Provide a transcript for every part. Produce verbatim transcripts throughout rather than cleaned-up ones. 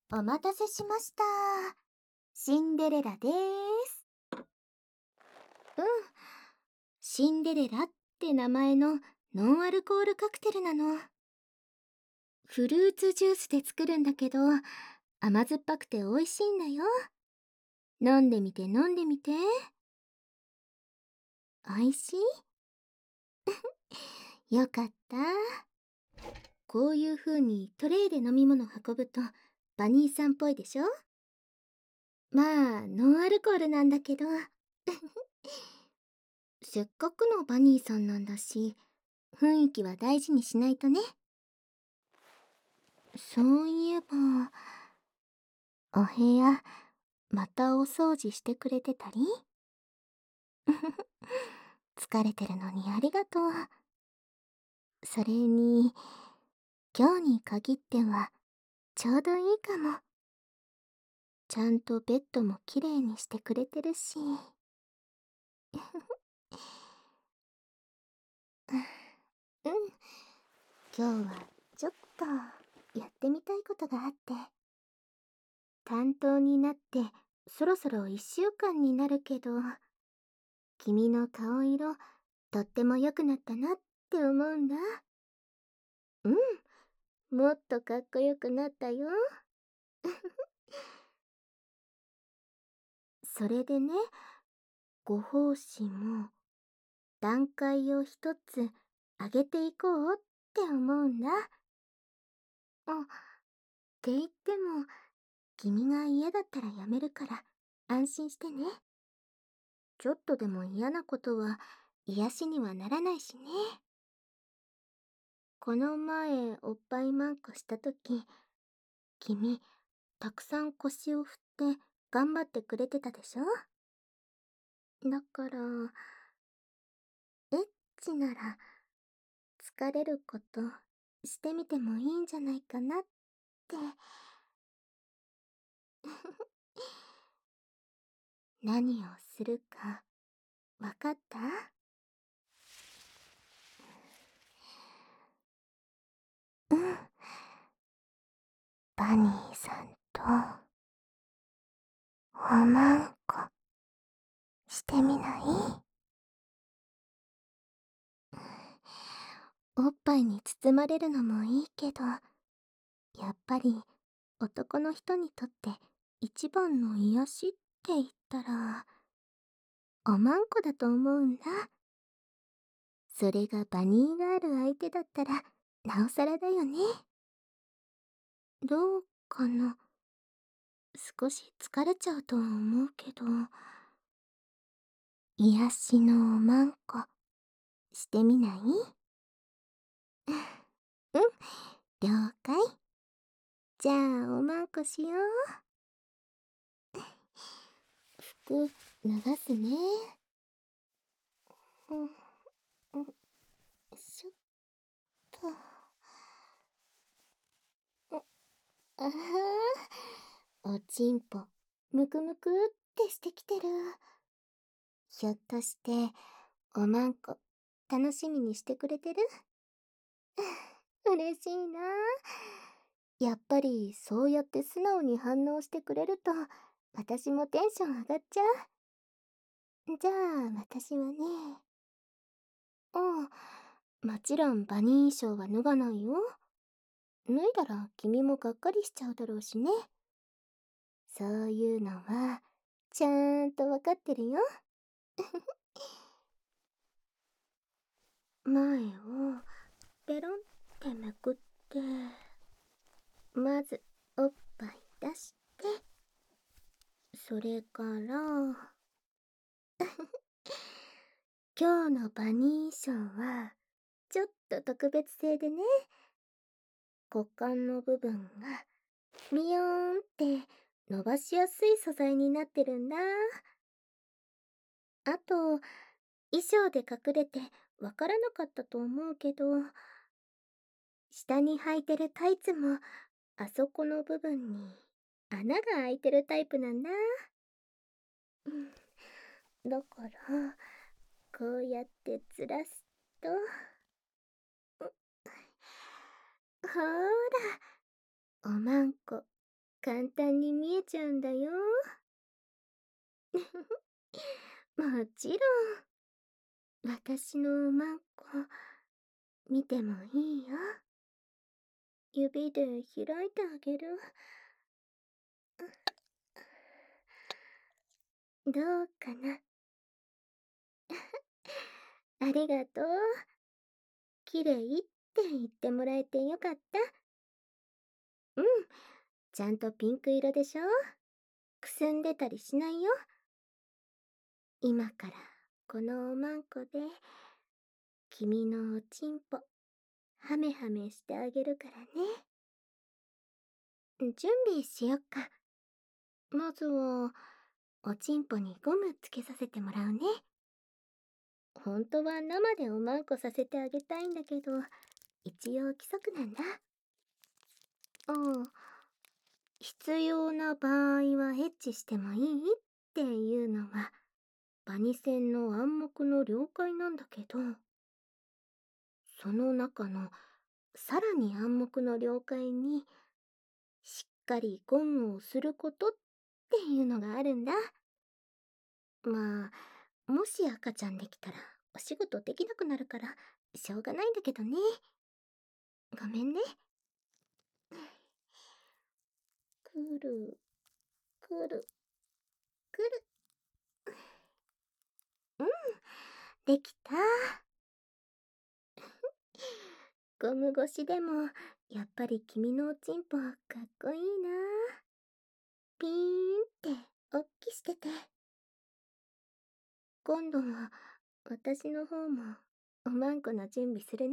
お待たせしました。シンデレラでーす。うん。シンデレラって名前のノンアルコールカクテルなの。フルーツジュースで作るんだけど、甘酸っぱくて美味しいんだよ。飲んでみて飲んでみて。美味しい？よかった。こういう風にトレイで飲み物運ぶとバニーさんっぽいでしょ？まあ、ノンアルコールなんだけど。せっかくのバニーさんなんだし、雰囲気は大事にしないとね。そういえば、お部屋、またお掃除してくれてたり？疲れてるのにありがとう。それに、今日に限っては、ちょうどいいかも。ちゃんとベッドもきれいにしてくれてるし。うん。今日はちょっとやってみたいことがあって。担当になってそろそろいっしゅうかんになるけど、君の顔色とっても良くなったなって思うんだ。うん、もっとかっこよくなったよ。それでね、ご奉仕も段階を一つ上げていこうって思うんだ。あ、って言っても、君が嫌だったらやめるから安心してね。ちょっとでも嫌なことは癒しにはならないしね。この前おっぱいマンコしたとき、君たくさん腰を振って頑張ってくれてたでしょ？だからエッチなら疲れることしてみてもいいんじゃないかなって。何をするかわかった？うん。バニーさんとおまんこしてみない？おっぱいに包まれるのもいいけど、やっぱり男の人にとって一番の癒しって言ったらおまんこだと思うんだ。それがバニーガール相手だったらなおさらだよね。どうかな。少し疲れちゃうとは思うけど、癒しのおまんこしてみない？うん、了解。じゃあおまんこしよう。服脱がすね。うん、うん、しょっと。ああ、おちんぽむくむくってしてきてる。ひょっとしておまんこ楽しみにしてくれてる？嬉しいな。やっぱりそうやって素直に反応してくれると私もテンション上がっちゃう。じゃあ私はね、ああ、もちろんバニー衣装は脱がないよ。脱いだら君もがっかりしちゃうだろうしね。そういうのはちゃんとわかってるよ。前をペロンってめくって、まずおっぱい出して、それから今日のバニーショーはちょっと特別製でね、股間の部分がビヨーンって伸ばしやすい素材になってるんだ。あと衣装で隠れてわからなかったと思うけど、下に履いてるタイツもあそこの部分に穴が開いてるタイプなんだ。うん、だからこうやってずらすと、ほーら、おまんこ簡単に見えちゃうんだよ。もちろん、私のおまんこ、見てもいいよ。指で開いてあげる。どうかな。ありがとう。綺麗って言ってもらえてよかった。うん、ちゃんとピンク色でしょ。くすんでたりしないよ。今からこのおまんこで君のおちんぽハメハメしてあげるからね。準備しよっか。まずはおちんぽにゴムつけさせてもらうね。本当は生でおまんこさせてあげたいんだけど、一応規則なんだ。ああ、必要な場合はエッチしてもいいっていうのはバニセンの暗黙の了解なんだけど、その中のさらに暗黙の了解にしっかりゴムをすることっていうのがあるんだ。まあ、もし赤ちゃんできたらお仕事できなくなるからしょうがないんだけどね。ごめんね。くる、くる、くる。うん、できた。ゴム越しでもやっぱり君のおちんぽかっこいいな。ピーンっておっきしてて。今度は私の方もおまんこの準備するね。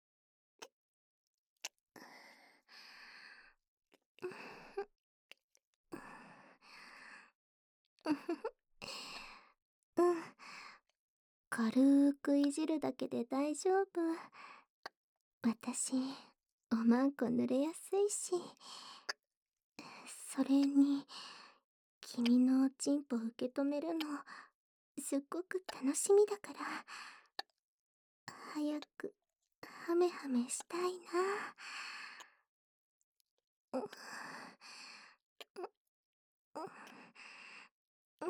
うん、軽くいじるだけで大丈夫。私おまんこ濡れやすいし、それに君のおちんぽ受け止めるのすっごく楽しみだから、早くハメハメしたいな。うん、うん、うん、うん、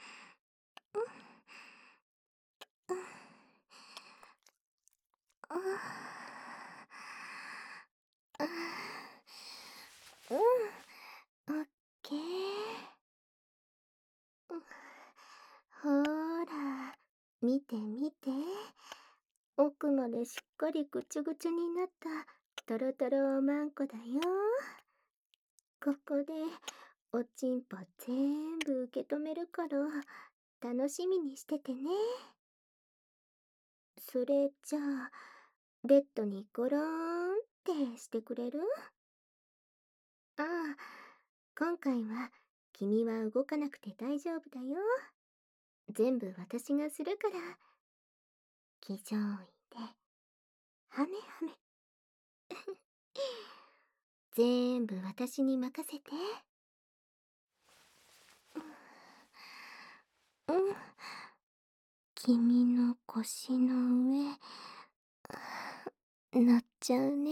うん、うん、オッケー。ほーら、見て見て。奥までしっかりぐちゅぐちゅになったトロトロおまんこだよ。ここでおちんぽ全部受け止めるから楽しみにしててね。それじゃあ、ベッドにゴローンってしてくれる？ああ、今回は君は動かなくて大丈夫だよ。全部私がするから。騎乗位で、ハメハメ。全部私に任せて。うん。君の腰の上、乗っちゃうね。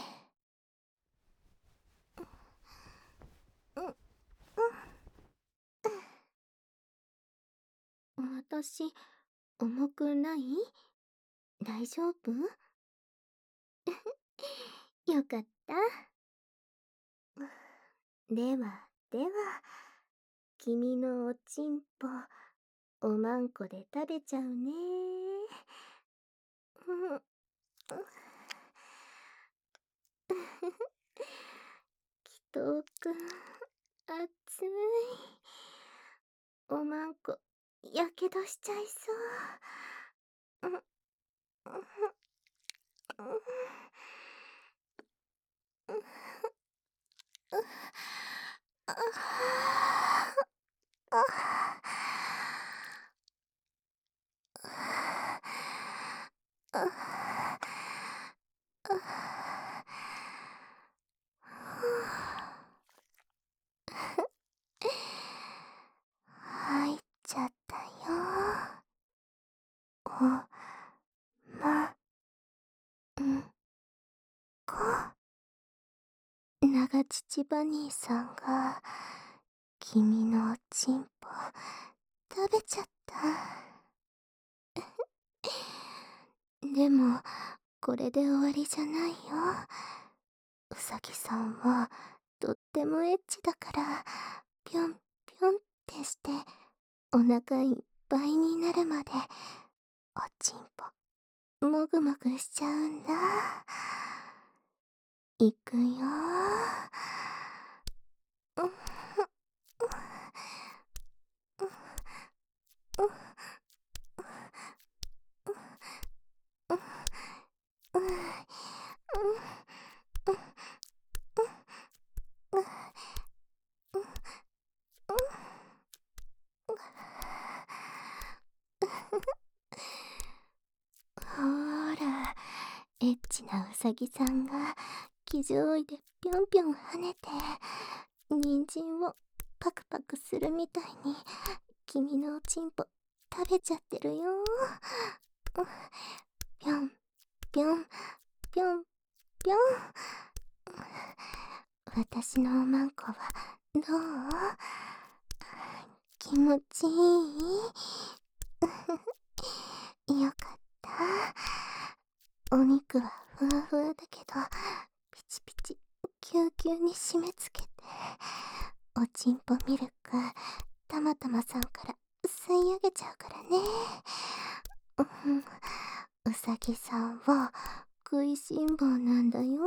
うん、うん。私、重くない？大丈夫？よかった。では、では、君のおちんぽ、おまんこで食べちゃうね。うん、うん。きとくん、熱い。おまんこ、やけどしちゃいそう。うん、うん、うん、うん、うん、ああ、ああ、入っちゃったよ。おまんこ。長チバニーさんが君のおちんぽ食べちゃった。でもこれで終わりじゃないよ。うさぎさんはとってもエッチだから、ぴょんぴょんってしてお腹いっぱいになるまでおちんぽもぐもぐしちゃうんだ。いくよー。ほーら、エッチなうさぎさんが騎乗位でぴょんぴょん跳ねて人参をパクパクするみたいに君のおちんぽ食べちゃってるよ。ぴょんぴょんぴょんぴょん。私のおまんこはどう？気持ちいい？よかった。お肉はふわふわだけどピチピチキュウキュウに締め付けて、おちんぽミルクたまたまさんから吸い上げちゃうからね。うさぎさんは食いしん坊なんだよ。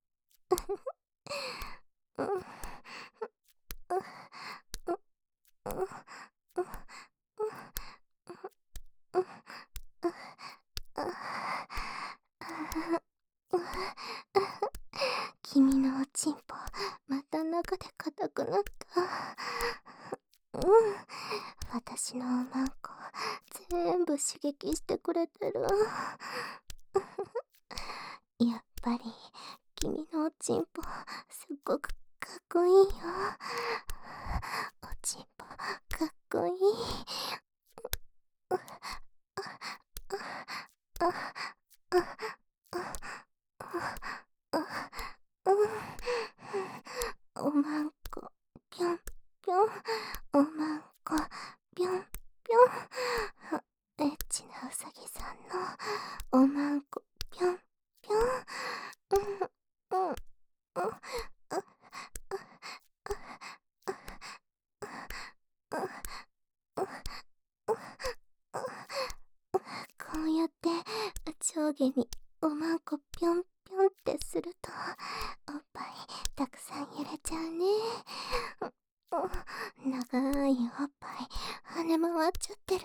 君のおちんぽまた中で硬くなった。うん、私のおまんこ全部刺激してくれてる。やっぱり君のおちんぽすっごくかっこいいよ。おちんぽかっこいい。おまんこぴょんぴょん、おまんこぴょんぴょん。エッチなうさぎさんのおまんこぴょんぴょん。うんうんうん。こうやって上下におまんこぴょんぴょんってするとおっぱいたくさん揺れちゃうね。長いおっぱい跳ね回っちゃってる。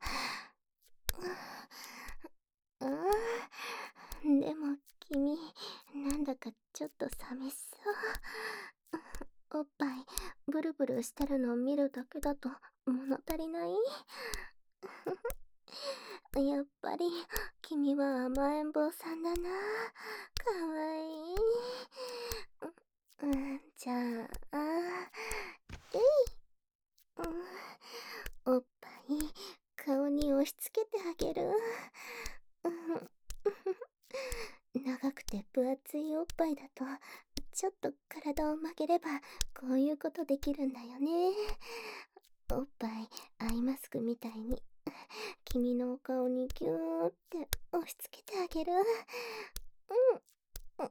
うん、でも君なんだかちょっと寂しそう。おっぱいブルブルしてるのを見るだけだと物足りない？やっぱり君は甘えん坊さんだな。かわいい。うん、じゃあえい、うん、おっぱい顔に押し付けてあげる。長くて分厚いおっぱいだとちょっと体を曲げればこういうことできるんだよね。おっぱいアイマスクみたいに君のお顔にギューって押し付けてあげる。うんうんうん。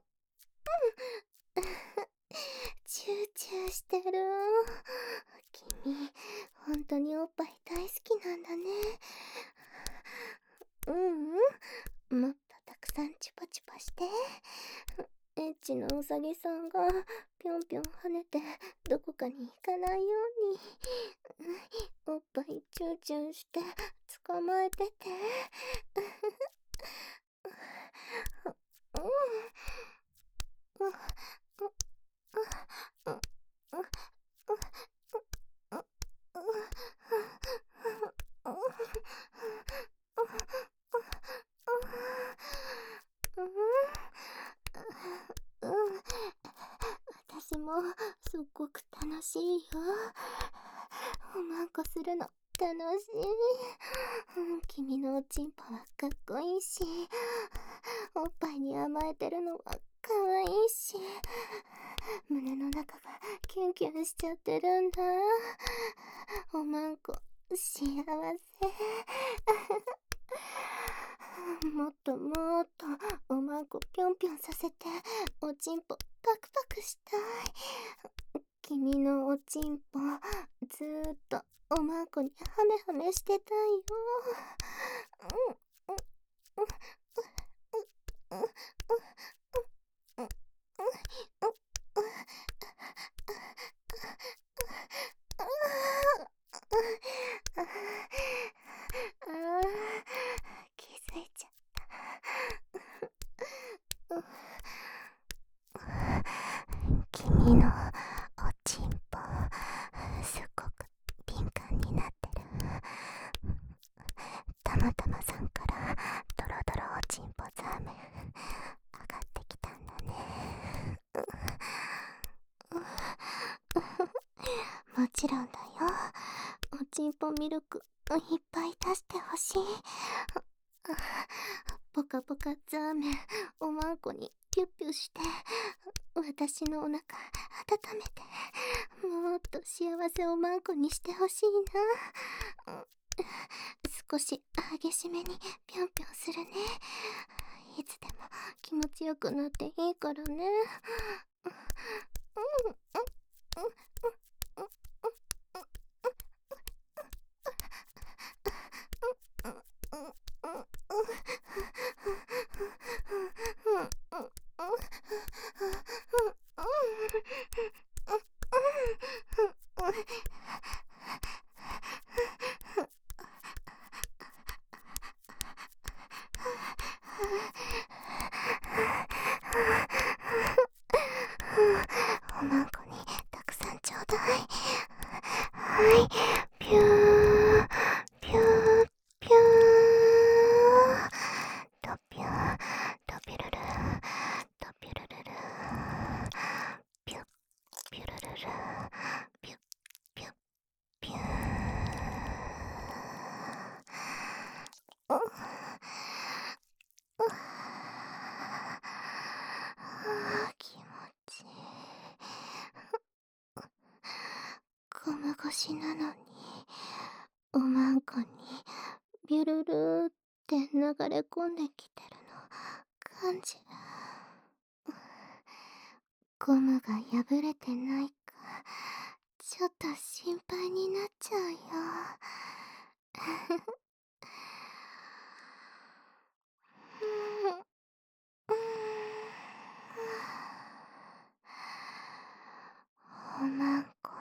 チューチューしてる。君本当におっぱい大好きなんだね。うん、もっとたくさんチュパチュパして。エッチなウサギさんがぴょんぴょん跳ねてどこかに行かないようにおっぱいチューチューして捕まえてて。私もすっごく楽しいよ。おまんこするの楽しい。君のおちんぽはかっこいいし、おっぱいに甘えてるのはかわいいし、 胸の中がキュンキュンしちゃってるんだ。おまんこ幸せ。もっともっとおまんこぴょんぴょんさせておちんぽパクパクしたい。君のおちんぽずーっとおまんこにハメハメしてたいよ。うんうんうんうんうんうんうんああ、気づいちゃった。君のおちんぽすっごく敏感になってる。たまたまさんからドロドロおちんぽザーメン上がってきたんだね。もちろんだよ。おちんぽミルクいっぱい出してほしい。ポカポカザーメンおまんこにピュッピュして私のお腹温めて、もっと幸せおまんこにしてほしいな。少し激しめにぴょんぴょんするね。いつでも気持ちよくなっていいからね。おまんこにたくさんちょうだい。はい、ぴゅーぴゅーぴゅーとぴゅーとぴゅるるとぴゅるるるぴゅっぴゅるるるぴゅっぴゅっぴゅー。うっうっあー気持ちいい。ゴム越しなのにおまんこにビュルルーって流れ込んできてるの感じる。ゴムが破れてないかちょっと心配になっちゃうよ。おまんこ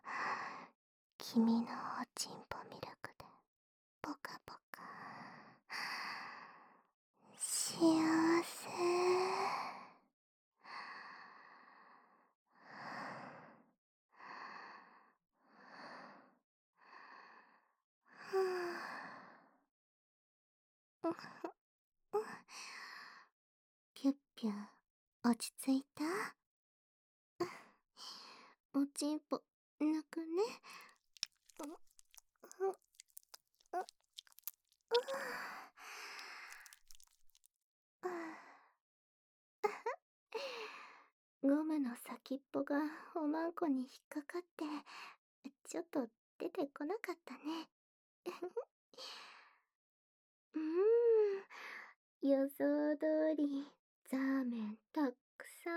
君のおちんぽミルクでポカポカ幸せ。ぴゅっぴゅ落ち着いた？おちんぽ抜くね。ゴムの先っぽがおまんこに引っかかってちょっと出てこなかったね。うーん、予想通りザーメンたくさ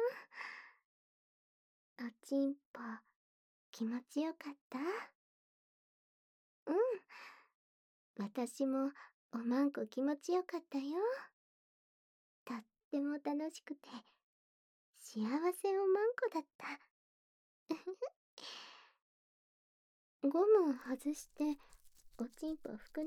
ん。おちんぽ気持ちよかった？うん、私もおまんこ気持ちよかったよ。とっても楽しくて幸せおまんこだった。ゴム外しておちんぽ拭くね。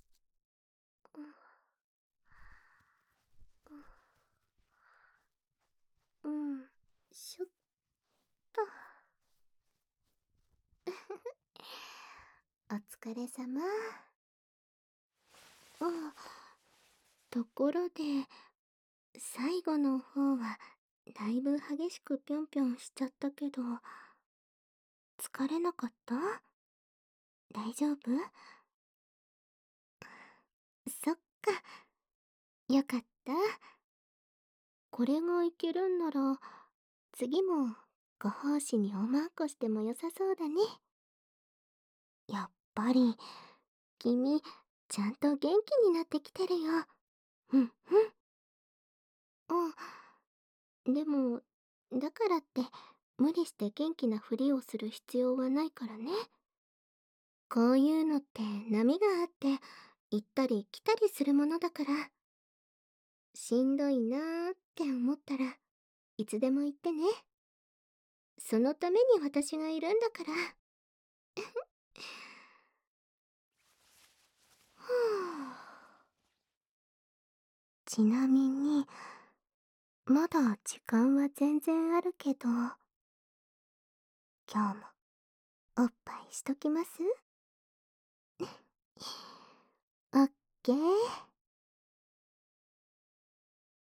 うん、しょっと。お疲れさま。あ、ところで最後の方はだいぶ激しくぴょんぴょんしちゃったけど疲れなかった？大丈夫？そっか、よかった。これがいけるんなら次もご奉仕におまんこしても良さそうだね。やっぱり君ちゃんと元気になってきてるよ。うんうん。うん。でもだからって無理して元気なふりをする必要はないからね。こういうのって波があって行ったり来たりするものだから、しんどいなーって思ったらいつでも言ってね。そのために私がいるんだから。ちなみにまだ時間は全然あるけど、今日もおっぱいしときます？オッケー。